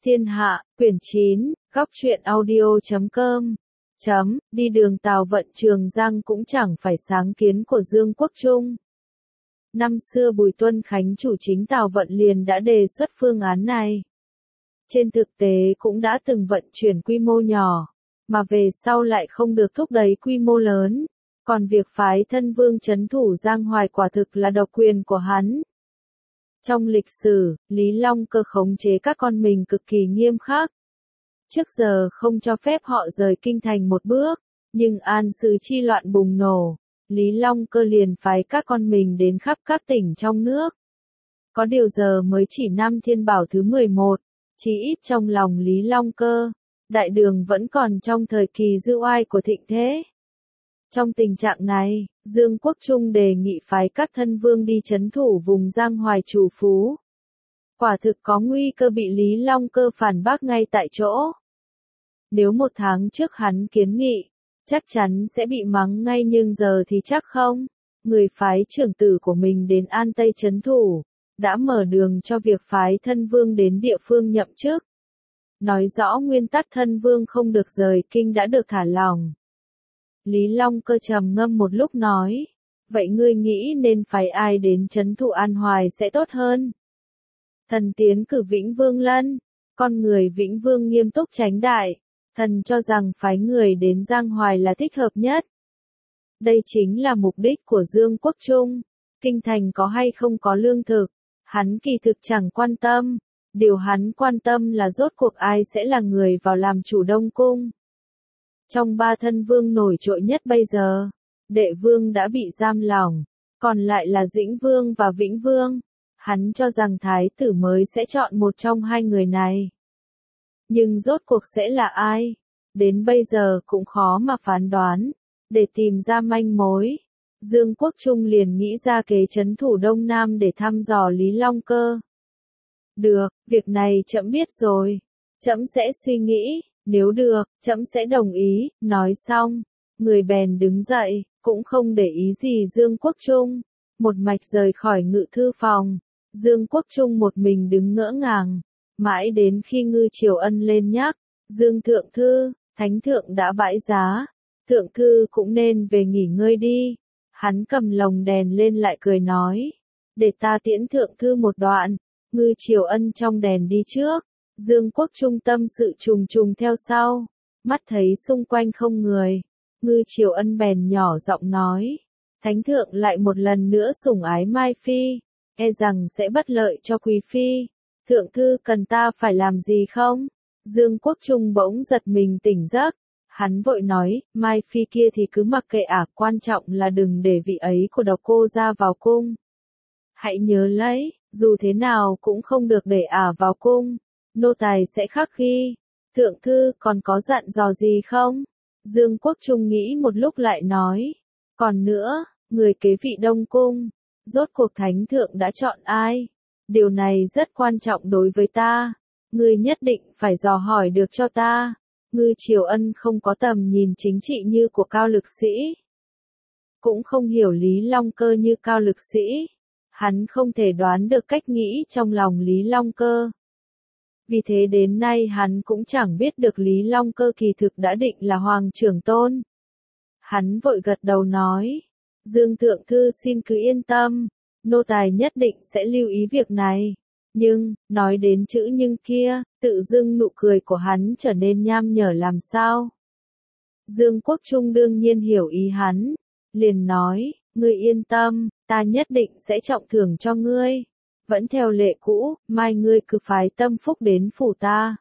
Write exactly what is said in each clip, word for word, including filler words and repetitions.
Thiên Hạ, quyển chín, góc truyện audio chấm com. Chấm, đi đường tàu vận Trường Giang cũng chẳng phải sáng kiến của Dương Quốc Trung. Năm xưa Bùi Tuân Khánh chủ chính tàu vận liền đã đề xuất phương án này. Trên thực tế cũng đã từng vận chuyển quy mô nhỏ, mà về sau lại không được thúc đẩy quy mô lớn. Còn việc phái thân vương trấn thủ Giang Hoài quả thực là độc quyền của hắn. Trong lịch sử, Lý Long Cơ khống chế các con mình cực kỳ nghiêm khắc. Trước giờ không cho phép họ rời kinh thành một bước, nhưng An Sư chi loạn bùng nổ, Lý Long Cơ liền phái các con mình đến khắp các tỉnh trong nước. Có điều giờ mới chỉ năm Thiên Bảo thứ mười một, chỉ ít trong lòng Lý Long Cơ, đại đường vẫn còn trong thời kỳ dư oai của thịnh thế. Trong tình trạng này, Dương Quốc Trung đề nghị phái các thân vương đi trấn thủ vùng Giang Hoài trù phú. Quả thực có nguy cơ bị Lý Long Cơ phản bác ngay tại chỗ. Nếu một tháng trước hắn kiến nghị, chắc chắn sẽ bị mắng ngay, nhưng giờ thì chắc không. Người phái trưởng tử của mình đến An Tây trấn thủ, đã mở đường cho việc phái thân vương đến địa phương nhậm chức. Nói rõ nguyên tắc thân vương không được rời kinh đã được thả lỏng. Lý Long Cơ trầm ngâm một lúc nói, vậy ngươi nghĩ nên phái ai đến trấn thủ An Hoài sẽ tốt hơn? Thần tiến cử Vĩnh Vương Lân, con người Vĩnh Vương nghiêm túc tránh đại, thần cho rằng phái người đến Giang Hoài là thích hợp nhất. Đây chính là mục đích của Dương Quốc Trung, kinh thành có hay không có lương thực, hắn kỳ thực chẳng quan tâm, điều hắn quan tâm là rốt cuộc ai sẽ là người vào làm chủ Đông Cung. Trong ba thân vương nổi trội nhất bây giờ, Đệ Vương đã bị giam lỏng, còn lại là Dĩnh Vương và Vĩnh Vương. Hắn cho rằng thái tử mới sẽ chọn một trong hai người này. Nhưng rốt cuộc sẽ là ai? Đến bây giờ cũng khó mà phán đoán. Để tìm ra manh mối, Dương Quốc Trung liền nghĩ ra kế trấn thủ Đông Nam để thăm dò Lý Long Cơ. Được, việc này trẫm biết rồi. Trẫm sẽ suy nghĩ. Nếu được, trẫm sẽ đồng ý. Nói xong, người bèn đứng dậy, cũng không để ý gì Dương Quốc Trung, một mạch rời khỏi ngự thư phòng. Dương Quốc Trung một mình đứng ngỡ ngàng, mãi đến khi Ngư Triều Ân lên nhắc, Dương Thượng Thư, Thánh Thượng đã bãi giá, Thượng Thư cũng nên về nghỉ ngơi đi. Hắn cầm lồng đèn lên lại cười nói, để ta tiễn Thượng Thư một đoạn. Ngư Triều Ân trong đèn đi trước, Dương Quốc Trung tâm sự trùng trùng theo sau, mắt thấy xung quanh không người, Ngư Triều Ân bèn nhỏ giọng nói, Thánh Thượng lại một lần nữa sủng ái Mai Phi, e rằng sẽ bất lợi cho Quý Phi. Thượng Thư cần ta phải làm gì không? Dương Quốc Trung bỗng giật mình tỉnh giấc, hắn vội nói, Mai Phi kia thì cứ mặc kệ ả, quan trọng là đừng để vị ấy của độc cô ra vào cung. Hãy nhớ lấy, dù thế nào cũng không được để ả vào cung, nô tài sẽ khắc ghi. Thượng Thư còn có dặn dò gì không? Dương Quốc Trung nghĩ một lúc lại nói, còn nữa, người kế vị Đông Cung, rốt cuộc Thánh Thượng đã chọn ai? Điều này rất quan trọng đối với ta, ngươi nhất định phải dò hỏi được cho ta. Ngư Triều Ân không có tầm nhìn chính trị như của Cao Lực Sĩ, cũng không hiểu Lý Long Cơ như Cao Lực Sĩ, hắn không thể đoán được cách nghĩ trong lòng Lý Long Cơ. Vì thế đến nay hắn cũng chẳng biết được Lý Long Cơ kỳ thực đã định là Hoàng trưởng tôn. Hắn vội gật đầu nói, Dương Thượng Thư xin cứ yên tâm, nô tài nhất định sẽ lưu ý việc này. Nhưng, nói đến chữ nhưng kia, tự dưng nụ cười của hắn trở nên nham nhở làm sao. Dương Quốc Trung đương nhiên hiểu ý hắn, liền nói, ngươi yên tâm, ta nhất định sẽ trọng thưởng cho ngươi. Vẫn theo lệ cũ, mai ngươi cứ phái Tâm Phúc đến phủ ta.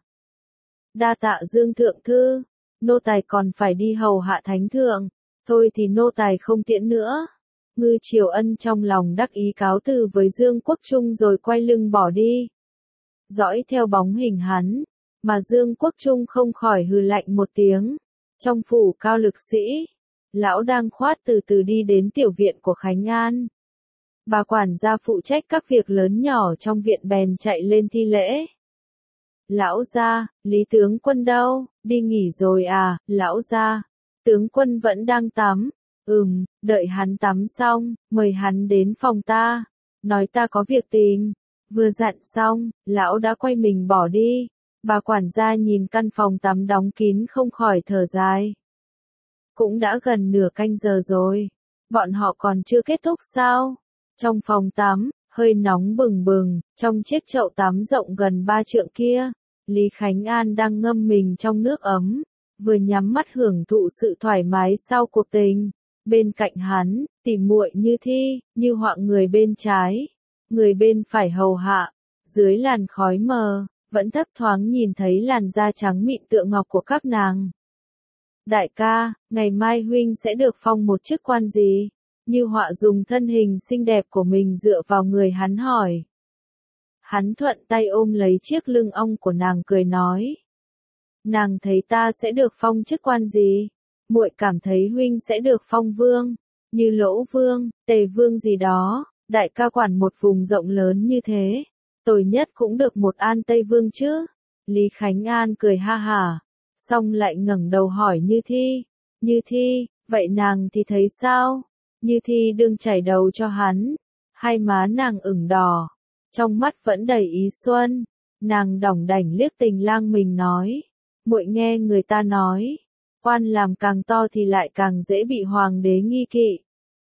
Đa tạ Dương Thượng Thư, nô tài còn phải đi hầu hạ Thánh Thượng, thôi thì nô tài không tiễn nữa. Ngư Triều Ân trong lòng đắc ý cáo từ với Dương Quốc Trung rồi quay lưng bỏ đi. Dõi theo bóng hình hắn, mà Dương Quốc Trung không khỏi hừ lạnh một tiếng. Trong phủ Cao Lực Sĩ, lão đang khoát từ từ đi đến tiểu viện của Khánh An. Bà quản gia phụ trách các việc lớn nhỏ trong viện bèn chạy lên thi lễ. Lão gia, Lý tướng quân đâu? Đi nghỉ rồi à? Lão gia, tướng quân vẫn đang tắm. Ừm, đợi hắn tắm xong, mời hắn đến phòng ta, nói ta có việc tìm. Vừa dặn xong, lão đã quay mình bỏ đi. Bà quản gia nhìn căn phòng tắm đóng kín không khỏi thở dài. Cũng đã gần nửa canh giờ rồi. Bọn họ còn chưa kết thúc sao? Trong phòng tắm, hơi nóng bừng bừng, trong chiếc chậu tắm rộng gần ba trượng kia, Lý Khánh An đang ngâm mình trong nước ấm, vừa nhắm mắt hưởng thụ sự thoải mái sau cuộc tình. Bên cạnh hắn, tỉ muội Như Thi, Như Họa người bên trái, người bên phải hầu hạ. Dưới làn khói mờ, vẫn thấp thoáng nhìn thấy làn da trắng mịn tựa ngọc của các nàng. Đại ca, ngày mai huynh sẽ được phong một chức quan gì? Như Họa dùng thân hình xinh đẹp của mình dựa vào người hắn hỏi. Hắn thuận tay ôm lấy chiếc lưng ong của nàng cười nói. Nàng thấy ta sẽ được phong chức quan gì? Muội cảm thấy huynh sẽ được phong vương, như Lỗ vương, Tề vương gì đó. Đại ca quản một vùng rộng lớn như thế, tồi nhất cũng được một An Tây vương chứ. Lý Khánh An cười ha hả, xong lại ngẩng đầu hỏi Như Thi. Như Thi, vậy nàng thì thấy sao? Như Thi đương chảy đầu cho hắn, hai má nàng ửng đỏ, trong mắt vẫn đầy ý xuân. Nàng đỏng đảnh liếc Tình Lang mình nói, muội nghe người ta nói, quan làm càng to thì lại càng dễ bị hoàng đế nghi kỵ.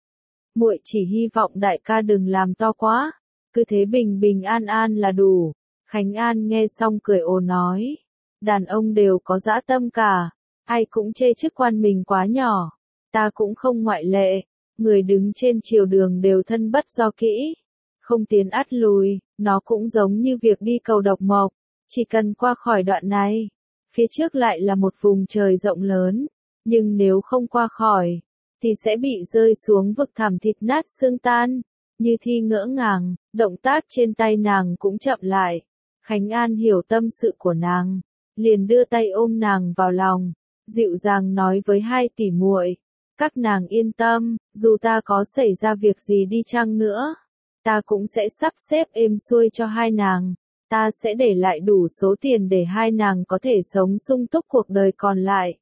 Muội chỉ hy vọng đại ca đừng làm to quá, cứ thế bình bình an an là đủ. Khánh An nghe xong cười ồ nói, đàn ông đều có dã tâm cả, ai cũng chê chức quan mình quá nhỏ, ta cũng không ngoại lệ. Người đứng trên triều đường đều thân bất do kỹ, không tiến ắt lùi, nó cũng giống như việc đi cầu độc mộc, chỉ cần qua khỏi đoạn này, phía trước lại là một vùng trời rộng lớn, nhưng nếu không qua khỏi, thì sẽ bị rơi xuống vực thẳm thịt nát xương tan. Như Thi ngỡ ngàng, động tác trên tay nàng cũng chậm lại. Khánh An hiểu tâm sự của nàng, liền đưa tay ôm nàng vào lòng, dịu dàng nói với hai tỷ muội, các nàng yên tâm, dù ta có xảy ra việc gì đi chăng nữa, ta cũng sẽ sắp xếp êm xuôi cho hai nàng, ta sẽ để lại đủ số tiền để hai nàng có thể sống sung túc cuộc đời còn lại.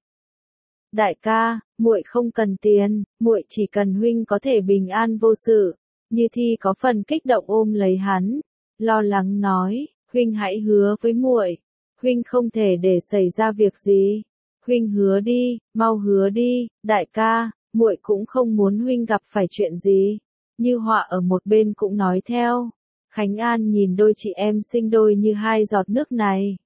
Đại ca, muội không cần tiền, muội chỉ cần huynh có thể bình an vô sự. Như Thi có phần kích động ôm lấy hắn, lo lắng nói, huynh hãy hứa với muội, huynh không thể để xảy ra việc gì. Huynh hứa đi, mau hứa đi, đại ca, muội cũng không muốn huynh gặp phải chuyện gì. Như Họa ở một bên cũng nói theo. Khánh An nhìn đôi chị em sinh đôi như hai giọt nước này.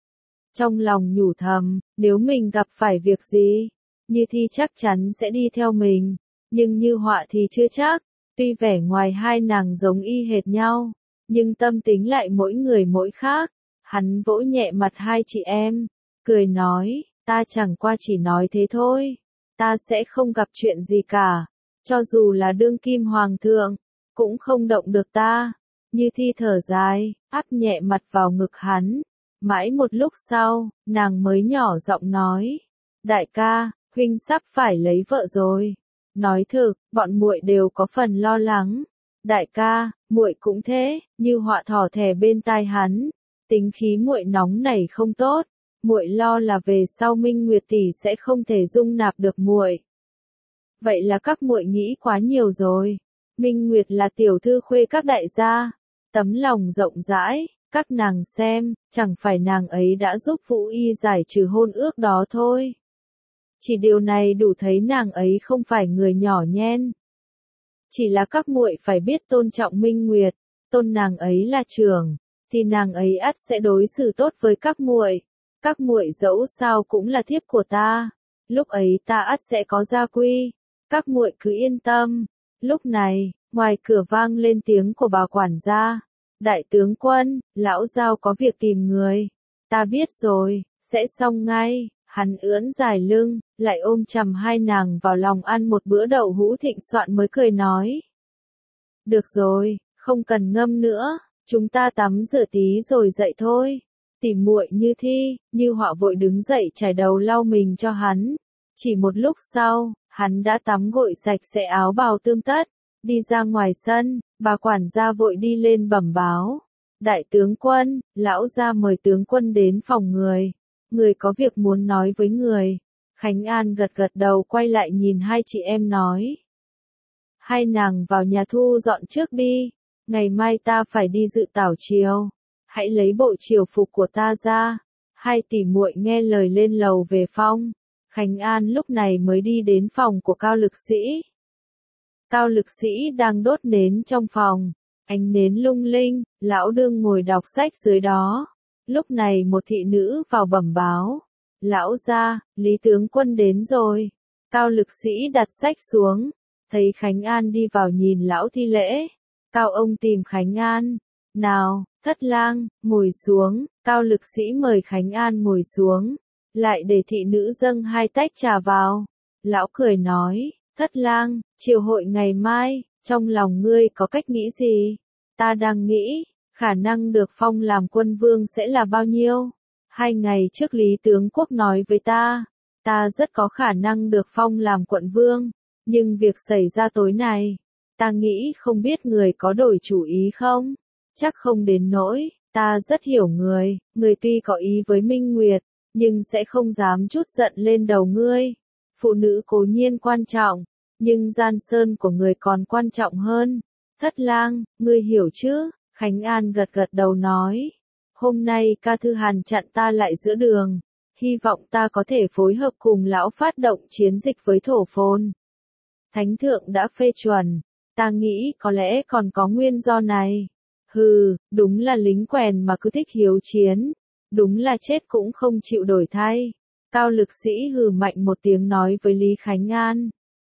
Trong lòng nhủ thầm, nếu mình gặp phải việc gì, Như Thi chắc chắn sẽ đi theo mình, nhưng Như Họa thì chưa chắc. Tuy vẻ ngoài hai nàng giống y hệt nhau, nhưng tâm tính lại mỗi người mỗi khác. Hắn vỗ nhẹ mặt hai chị em, cười nói, ta chẳng qua chỉ nói thế thôi, ta sẽ không gặp chuyện gì cả, cho dù là đương kim hoàng thượng, cũng không động được ta. Như Thi thở dài, áp nhẹ mặt vào ngực hắn, mãi một lúc sau, nàng mới nhỏ giọng nói, đại ca, huynh sắp phải lấy vợ rồi. Nói thực, bọn muội đều có phần lo lắng. Đại ca, muội cũng thế. Như Họa thỏ thẻ bên tai hắn, tính khí muội nóng nảy không tốt, muội lo là về sau Minh Nguyệt tỷ sẽ không thể dung nạp được muội. Vậy là các muội nghĩ quá nhiều rồi. Minh Nguyệt là tiểu thư khuê các đại gia, tấm lòng rộng rãi, các nàng xem, chẳng phải nàng ấy đã giúp Vũ Y giải trừ hôn ước đó thôi. Chỉ điều này đủ thấy nàng ấy không phải người nhỏ nhen. Chỉ là các muội phải biết tôn trọng Minh Nguyệt, tôn nàng ấy là trưởng, thì nàng ấy ắt sẽ đối xử tốt với các muội. Các muội dẫu sao cũng là thiếp của ta, lúc ấy ta ắt sẽ có gia quy, các muội cứ yên tâm. Lúc này, ngoài cửa vang lên tiếng của bà quản gia, đại tướng quân, lão giao có việc tìm người. Ta biết rồi, sẽ xong ngay. Hắn ưỡn dài lưng, lại ôm chầm hai nàng vào lòng ăn một bữa đậu hũ thịnh soạn mới cười nói. Được rồi, không cần ngâm nữa, chúng ta tắm rửa tí rồi dậy thôi. Tỉ muội Như Thi, Như Họa vội đứng dậy chải đầu lau mình cho hắn. Chỉ một lúc sau, hắn đã tắm gội sạch sẽ áo bào tươm tất, đi ra ngoài sân, bà quản gia vội đi lên bẩm báo. Đại tướng quân, lão gia mời tướng quân đến phòng người. Người có việc muốn nói với người. Khánh An gật gật đầu quay lại nhìn hai chị em nói. Hai nàng vào nhà thu dọn trước đi. Ngày mai ta phải đi dự tảo triều. Hãy lấy bộ triều phục của ta ra. Hai tỷ muội nghe lời lên lầu về phòng. Khánh An lúc này mới đi đến phòng của Cao Lực Sĩ. Cao Lực Sĩ đang đốt nến trong phòng. Ánh nến lung linh, lão đương ngồi đọc sách dưới đó. Lúc này một thị nữ vào bẩm báo. Lão gia, Lý tướng quân đến rồi. Cao Lực Sĩ đặt sách xuống. Thấy Khánh An đi vào nhìn lão thi lễ. Cao ông tìm Khánh An. Nào, Thất lang, ngồi xuống. Cao Lực Sĩ mời Khánh An ngồi xuống. Lại để thị nữ dâng hai tách trà vào. Lão cười nói, Thất lang, triều hội ngày mai, trong lòng ngươi có cách nghĩ gì? Ta đang nghĩ, khả năng được phong làm quân vương sẽ là bao nhiêu? Hai ngày trước Lý tướng quốc nói với ta, ta rất có khả năng được phong làm quận vương, nhưng việc xảy ra tối nay, ta nghĩ không biết người có đổi chủ ý không? Chắc không đến nỗi, ta rất hiểu người, người tuy có ý với Minh Nguyệt, nhưng sẽ không dám chút giận lên đầu ngươi. Phụ nữ cố nhiên quan trọng, nhưng gian sơn của người còn quan trọng hơn. Thất lang, ngươi hiểu chứ? Khánh An gật gật đầu nói. Hôm nay Ca Thư Hàn chặn ta lại giữa đường. Hy vọng ta có thể phối hợp cùng lão phát động chiến dịch với thổ phồn. Thánh thượng đã phê chuẩn. Ta nghĩ có lẽ còn có nguyên do này. Hừ, đúng là lính quèn mà cứ thích hiếu chiến. Đúng là chết cũng không chịu đổi thay. Cao Lực Sĩ hừ mạnh một tiếng nói với Lý Khánh An.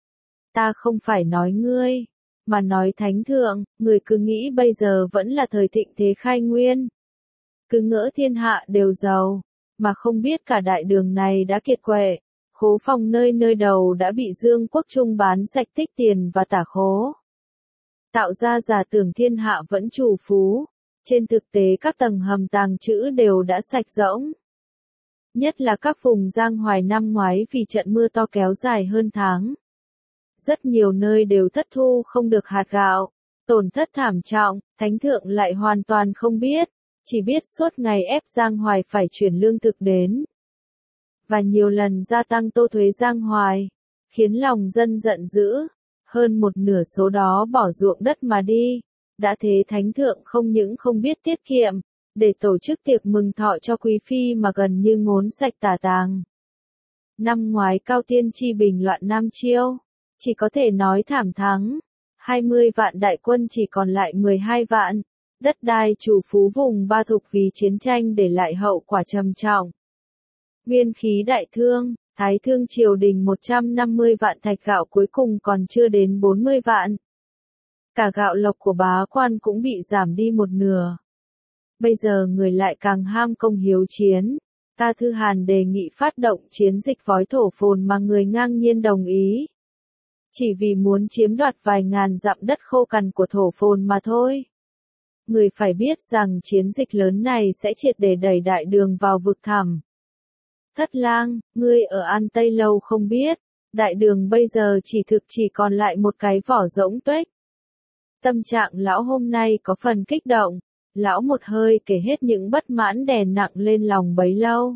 Ta không phải nói ngươi, mà nói thánh thượng, người cứ nghĩ bây giờ vẫn là thời thịnh thế khai nguyên. Cứ ngỡ thiên hạ đều giàu, mà không biết cả đại đường này đã kiệt quệ. Khố phòng nơi nơi đầu đã bị Dương Quốc Trung bán sạch tích tiền và tả khố. Tạo ra giả tưởng thiên hạ vẫn chủ phú. Trên thực tế các tầng hầm tàng trữ đều đã sạch rỗng. Nhất là các vùng Giang Hoài năm ngoái vì trận mưa to kéo dài hơn tháng. Rất nhiều nơi đều thất thu không được hạt gạo, tổn thất thảm trọng, thánh thượng lại hoàn toàn không biết, chỉ biết suốt ngày ép Giang Hoài phải chuyển lương thực đến. Và nhiều lần gia tăng tô thuế Giang Hoài, khiến lòng dân giận dữ, hơn một nửa số đó bỏ ruộng đất mà đi. Đã thế thánh thượng không những không biết tiết kiệm, để tổ chức tiệc mừng thọ cho quý phi mà gần như ngốn sạch tả tàng. Năm ngoái Cao Tiên Tri bình loạn Nam Chiêu, chỉ có thể nói thảm thắng, hai mươi vạn đại quân chỉ còn lại mười hai vạn, đất đai chủ phú vùng Ba Thục vì chiến tranh để lại hậu quả trầm trọng. Nguyên khí đại thương, Thái thương triều đình một trăm năm mươi vạn thạch gạo cuối cùng còn chưa đến bốn mươi vạn. Cả gạo lộc của bá quan cũng bị giảm đi một nửa. Bây giờ người lại càng ham công hiếu chiến. Ca Thư Hàn đề nghị phát động chiến dịch vói thổ phồn mà người ngang nhiên đồng ý. Chỉ vì muốn chiếm đoạt vài ngàn dặm đất khô cằn của thổ phồn mà thôi. Người phải biết rằng chiến dịch lớn này sẽ triệt để đẩy đại đường vào vực thẳm. Thất lang, ngươi ở An Tây lâu không biết, đại đường bây giờ chỉ thực chỉ còn lại một cái vỏ rỗng tuếch. Tâm trạng lão hôm nay có phần kích động, lão một hơi kể hết những bất mãn đè nặng lên lòng bấy lâu.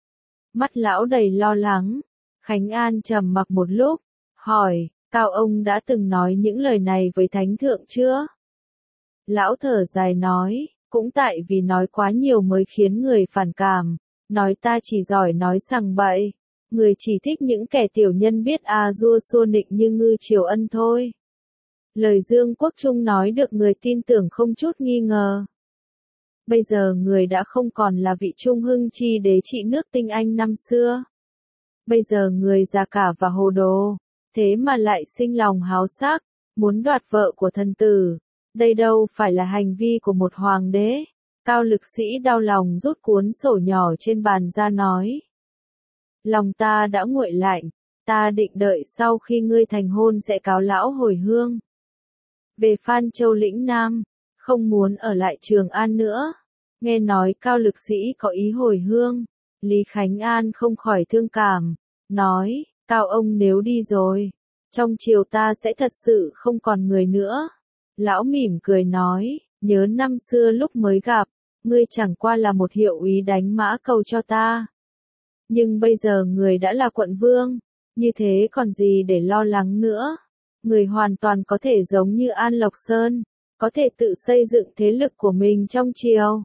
Mắt lão đầy lo lắng, Khánh An trầm mặc một lúc, hỏi, Cao ông đã từng nói những lời này với thánh thượng chưa? Lão thở dài nói, cũng tại vì nói quá nhiều mới khiến người phản cảm, nói ta chỉ giỏi nói sằng bậy, người chỉ thích những kẻ tiểu nhân biết a dua xua nịnh như Ngư Triều Ân thôi. Lời Dương Quốc Trung nói được người tin tưởng không chút nghi ngờ. Bây giờ người đã không còn là vị Trung Hưng Chi đế trị nước Tinh Anh năm xưa. Bây giờ người già cả và hồ đồ, thế mà lại sinh lòng háo sắc, muốn đoạt vợ của thần tử. Đây đâu phải là hành vi của một hoàng đế. Cao Lực Sĩ đau lòng rút cuốn sổ nhỏ trên bàn ra nói. Lòng ta đã nguội lạnh, ta định đợi sau khi ngươi thành hôn sẽ cáo lão hồi hương. Về Phan Châu lĩnh Nam, không muốn ở lại Trường An nữa. Nghe nói Cao Lực Sĩ có ý hồi hương, Lý Khánh An không khỏi thương cảm, nói, Cao ông nếu đi rồi, trong triều ta sẽ thật sự không còn người nữa. Lão mỉm cười nói, nhớ năm xưa lúc mới gặp, ngươi chẳng qua là một hiệu úy đánh mã cầu cho ta. Nhưng bây giờ người đã là quận vương, như thế còn gì để lo lắng nữa. Người hoàn toàn có thể giống như An Lộc Sơn, có thể tự xây dựng thế lực của mình trong triều.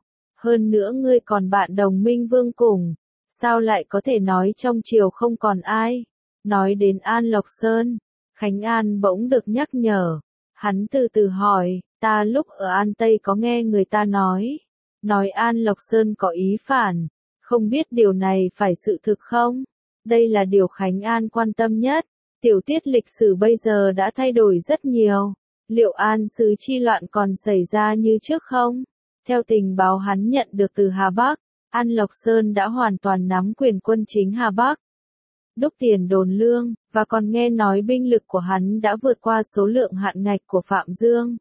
Hơn nữa ngươi còn bạn đồng minh Vương cùng, sao lại có thể nói trong triều không còn ai? Nói đến An Lộc Sơn, Khánh An bỗng được nhắc nhở. Hắn từ từ hỏi, ta lúc ở An Tây có nghe người ta nói, nói An Lộc Sơn có ý phản, không biết điều này phải sự thực không? Đây là điều Khánh An quan tâm nhất. Tiểu tiết lịch sử bây giờ đã thay đổi rất nhiều. Liệu An Sứ chi loạn còn xảy ra như trước không? Theo tình báo hắn nhận được từ Hà Bắc, An Lộc Sơn đã hoàn toàn nắm quyền quân chính Hà Bắc, đúc tiền đồn lương, và còn nghe nói binh lực của hắn đã vượt qua số lượng hạn ngạch của Phạm Dương.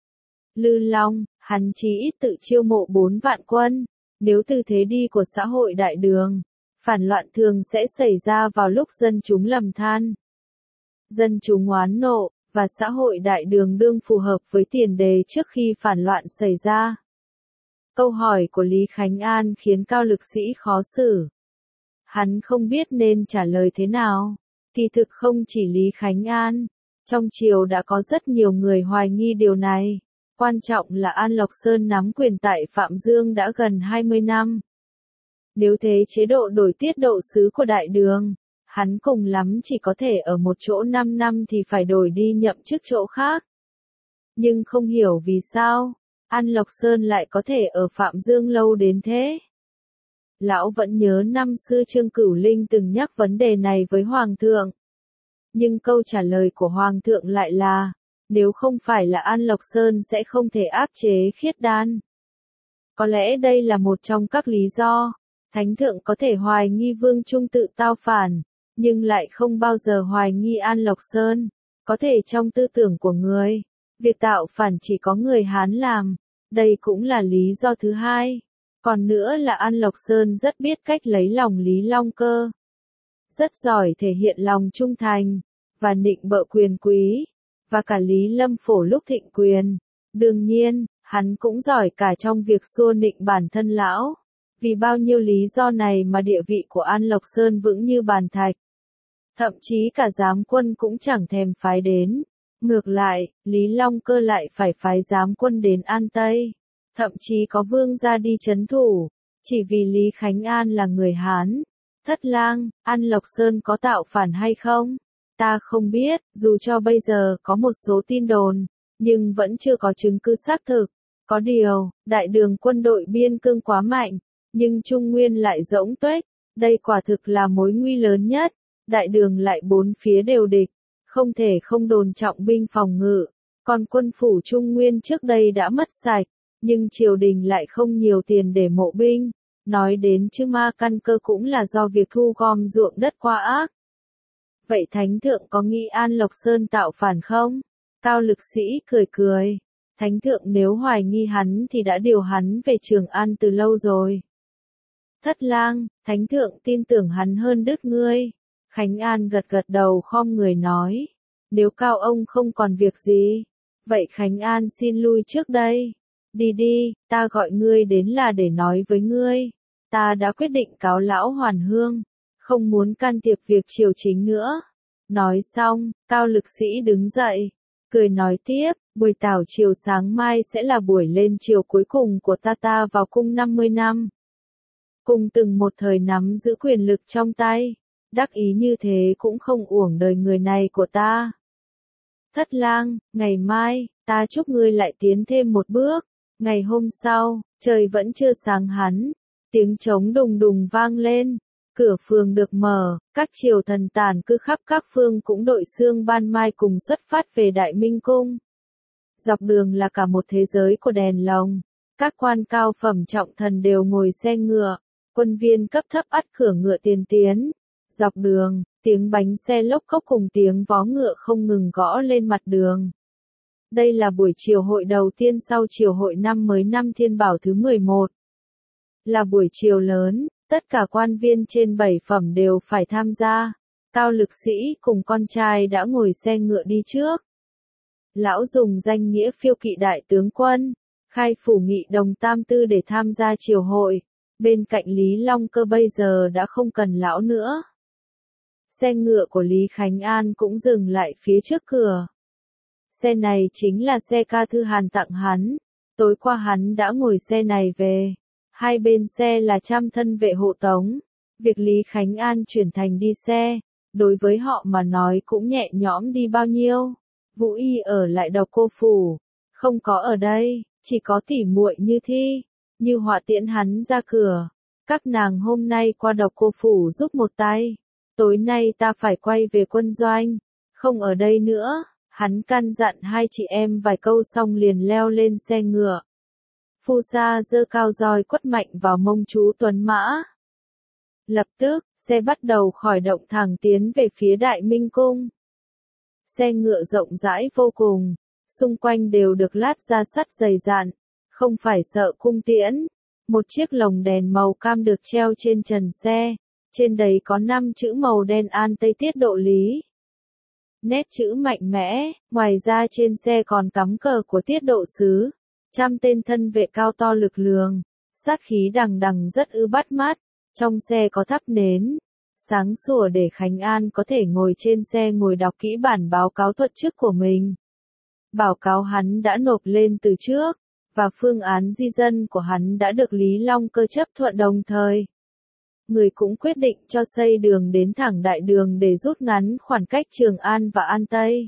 Lư Long, hắn chí ít tự chiêu mộ bốn vạn quân. Nếu tư thế đi của xã hội đại đường, phản loạn thường sẽ xảy ra vào lúc dân chúng lầm than. Dân chúng oán nộ, và xã hội đại đường đương phù hợp với tiền đề trước khi phản loạn xảy ra. Câu hỏi của Lý Khánh An khiến Cao Lực Sĩ khó xử. Hắn không biết nên trả lời thế nào. Kỳ thực không chỉ Lý Khánh An, trong triều đã có rất nhiều người hoài nghi điều này. Quan trọng là An Lộc Sơn nắm quyền tại Phạm Dương đã gần hai mươi năm. Nếu thế chế độ đổi tiết độ sứ của đại đường, hắn cùng lắm chỉ có thể ở một chỗ năm năm thì phải đổi đi nhậm chức chỗ khác. Nhưng không hiểu vì sao, An Lộc Sơn lại có thể ở Phạm Dương lâu đến thế. Lão vẫn nhớ năm xưa Trương Cửu Linh từng nhắc vấn đề này với Hoàng thượng. Nhưng câu trả lời của Hoàng thượng lại là, nếu không phải là An Lộc Sơn sẽ không thể áp chế Khiết Đan. Có lẽ đây là một trong các lý do, Thánh thượng có thể hoài nghi Vương Trung tự tao phản, nhưng lại không bao giờ hoài nghi An Lộc Sơn. Có thể trong tư tưởng của người, việc tạo phản chỉ có người Hán làm, đây cũng là lý do thứ hai. Còn nữa là An Lộc Sơn rất biết cách lấy lòng Lý Long Cơ. Rất giỏi thể hiện lòng trung thành, và nịnh bợ quyền quý, và cả Lý Lâm Phổ lúc thịnh quyền. Đương nhiên, hắn cũng giỏi cả trong việc xua nịnh bản thân lão. Vì bao nhiêu lý do này mà địa vị của An Lộc Sơn vững như bàn thạch. Thậm chí cả giám quân cũng chẳng thèm phái đến. Ngược lại, Lý Long Cơ lại phải phái giám quân đến An Tây. Thậm chí có vương gia đi trấn thủ, chỉ vì Lý Khánh An là người Hán. Thất lang, An Lộc Sơn có tạo phản hay không? Ta không biết, dù cho bây giờ có một số tin đồn, nhưng vẫn chưa có chứng cứ xác thực. Có điều, đại đường quân đội biên cương quá mạnh, nhưng Trung Nguyên lại rỗng tuếch, đây quả thực là mối nguy lớn nhất. Đại đường lại bốn phía đều địch, không thể không đồn trọng binh phòng ngự. Còn quân phủ Trung Nguyên trước đây đã mất sạch, nhưng triều đình lại không nhiều tiền để mộ binh. Nói đến Chư Ma căn cơ cũng là do việc thu gom ruộng đất quá ác. Vậy Thánh thượng có nghĩ An Lộc Sơn tạo phản không? Cao Lực Sĩ cười cười. Thánh thượng nếu hoài nghi hắn thì đã điều hắn về Trường An từ lâu rồi. Thất lang, Thánh thượng tin tưởng hắn hơn đứt ngươi. Khánh An gật gật đầu khom người nói. Nếu Cao ông không còn việc gì, vậy Khánh An xin lui trước đây. Đi đi, ta gọi ngươi đến là để nói với ngươi. Ta đã quyết định cáo lão Hoàn Hương, không muốn can thiệp việc triều chính nữa. Nói xong, Cao Lực Sĩ đứng dậy, cười nói tiếp, buổi tảo chiều sáng mai sẽ là buổi lên triều cuối cùng của ta ta vào cung năm mươi năm. Cùng từng một thời nắm giữ quyền lực trong tay, đắc ý như thế cũng không uổng đời người này của ta. Thất lang, ngày mai, ta chúc ngươi lại tiến thêm một bước. Ngày hôm sau, trời vẫn chưa sáng hẳn, tiếng trống đùng đùng vang lên, cửa phường được mở, các triều thần tản cư khắp các phương cũng đội xương ban mai cùng xuất phát về Đại Minh Cung. Dọc đường là cả một thế giới của đèn lồng, các quan cao phẩm trọng thần đều ngồi xe ngựa, quân viên cấp thấp ắt cửa ngựa tiền tiến. Dọc đường, tiếng bánh xe lốc cốc cùng tiếng vó ngựa không ngừng gõ lên mặt đường. Đây là buổi triều hội đầu tiên sau triều hội năm mới năm Thiên Bảo thứ mười một. Là buổi triều lớn, tất cả quan viên trên bảy phẩm đều phải tham gia. Cao Lực Sĩ cùng con trai đã ngồi xe ngựa đi trước. Lão dùng danh nghĩa phiêu kỵ đại tướng quân, khai phủ nghị đồng tam tư để tham gia triều hội. Bên cạnh Lý Long Cơ bây giờ đã không cần lão nữa. Xe ngựa của Lý Khánh An cũng dừng lại phía trước cửa. Xe này chính là xe Ca Thư Hàn tặng hắn. Tối qua hắn đã ngồi xe này về. Hai bên xe là trăm thân vệ hộ tống. Việc Lý Khánh An chuyển thành đi xe, đối với họ mà nói cũng nhẹ nhõm đi bao nhiêu. Vũ Y ở lại Độc Cô Phủ, không có ở đây, chỉ có tỉ muội Như Thi, Như Họa tiễn hắn ra cửa. Các nàng hôm nay qua Độc Cô Phủ giúp một tay. Tối nay ta phải quay về quân doanh, không ở đây nữa. Hắn căn dặn hai chị em vài câu xong liền leo lên xe ngựa. Phu Sa giơ cao roi quất mạnh vào mông chú Tuấn Mã. Lập tức, xe bắt đầu khởi động thẳng tiến về phía Đại Minh Cung. Xe ngựa rộng rãi vô cùng, xung quanh đều được lát ra sắt dày dặn, không phải sợ cung tiễn. Một chiếc lồng đèn màu cam được treo trên trần xe, trên đấy có năm chữ màu đen An Tây Tiết Độ Lý. Nét chữ mạnh mẽ, ngoài ra trên xe còn cắm cờ của Tiết Độ Sứ, trăm tên thân vệ cao to lực lường, sát khí đằng đằng rất ư bắt mắt. Trong xe có thắp nến, sáng sủa để Khánh An có thể ngồi trên xe ngồi đọc kỹ bản báo cáo thuật chức của mình. Báo cáo hắn đã nộp lên từ trước, và phương án di dân của hắn đã được Lý Long Cơ chấp thuận đồng thời. Người cũng quyết định cho xây đường đến thẳng đại đường để rút ngắn khoảng cách Trường An và An Tây.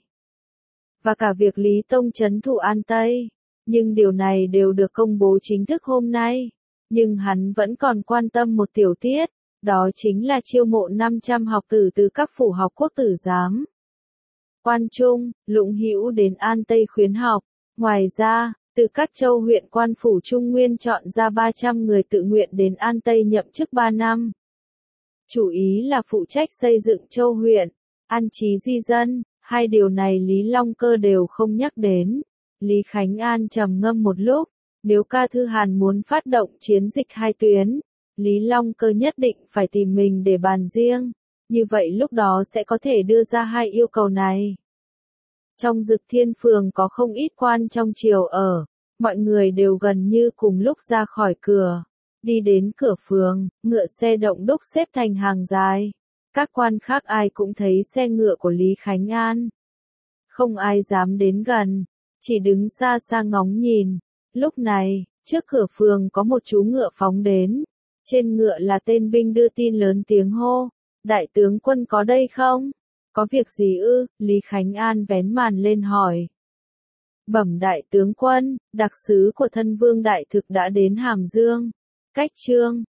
Và cả việc Lý Tông trấn thủ An Tây. Nhưng điều này đều được công bố chính thức hôm nay. Nhưng hắn vẫn còn quan tâm một tiểu tiết, đó chính là chiêu mộ năm trăm học tử từ các phủ học quốc tử giám. Quan Trung, Lũng Hữu đến An Tây khuyến học. Ngoài ra, từ các châu huyện quan phủ Trung Nguyên chọn ra ba trăm người tự nguyện đến An Tây nhậm chức ba năm. Chủ ý là phụ trách xây dựng châu huyện, an trí di dân, hai điều này Lý Long Cơ đều không nhắc đến. Lý Khánh An trầm ngâm một lúc, nếu Ca Thư Hàn muốn phát động chiến dịch hai tuyến, Lý Long Cơ nhất định phải tìm mình để bàn riêng, như vậy lúc đó sẽ có thể đưa ra hai yêu cầu này. Trong Dực Thiên Phường có không ít quan trong triều ở, mọi người đều gần như cùng lúc ra khỏi cửa, đi đến cửa phường, ngựa xe động đúc xếp thành hàng dài. Các quan khác ai cũng thấy xe ngựa của Lý Khánh An. Không ai dám đến gần, chỉ đứng xa xa ngóng nhìn. Lúc này, trước cửa phường có một chú ngựa phóng đến. Trên ngựa là tên binh đưa tin lớn tiếng hô. Đại tướng quân có đây không? Có việc gì ư? Lý Khánh An vén màn lên hỏi. Bẩm đại tướng quân, đặc sứ của thân vương đại thực đã đến Hàm Dương. Cách Trương,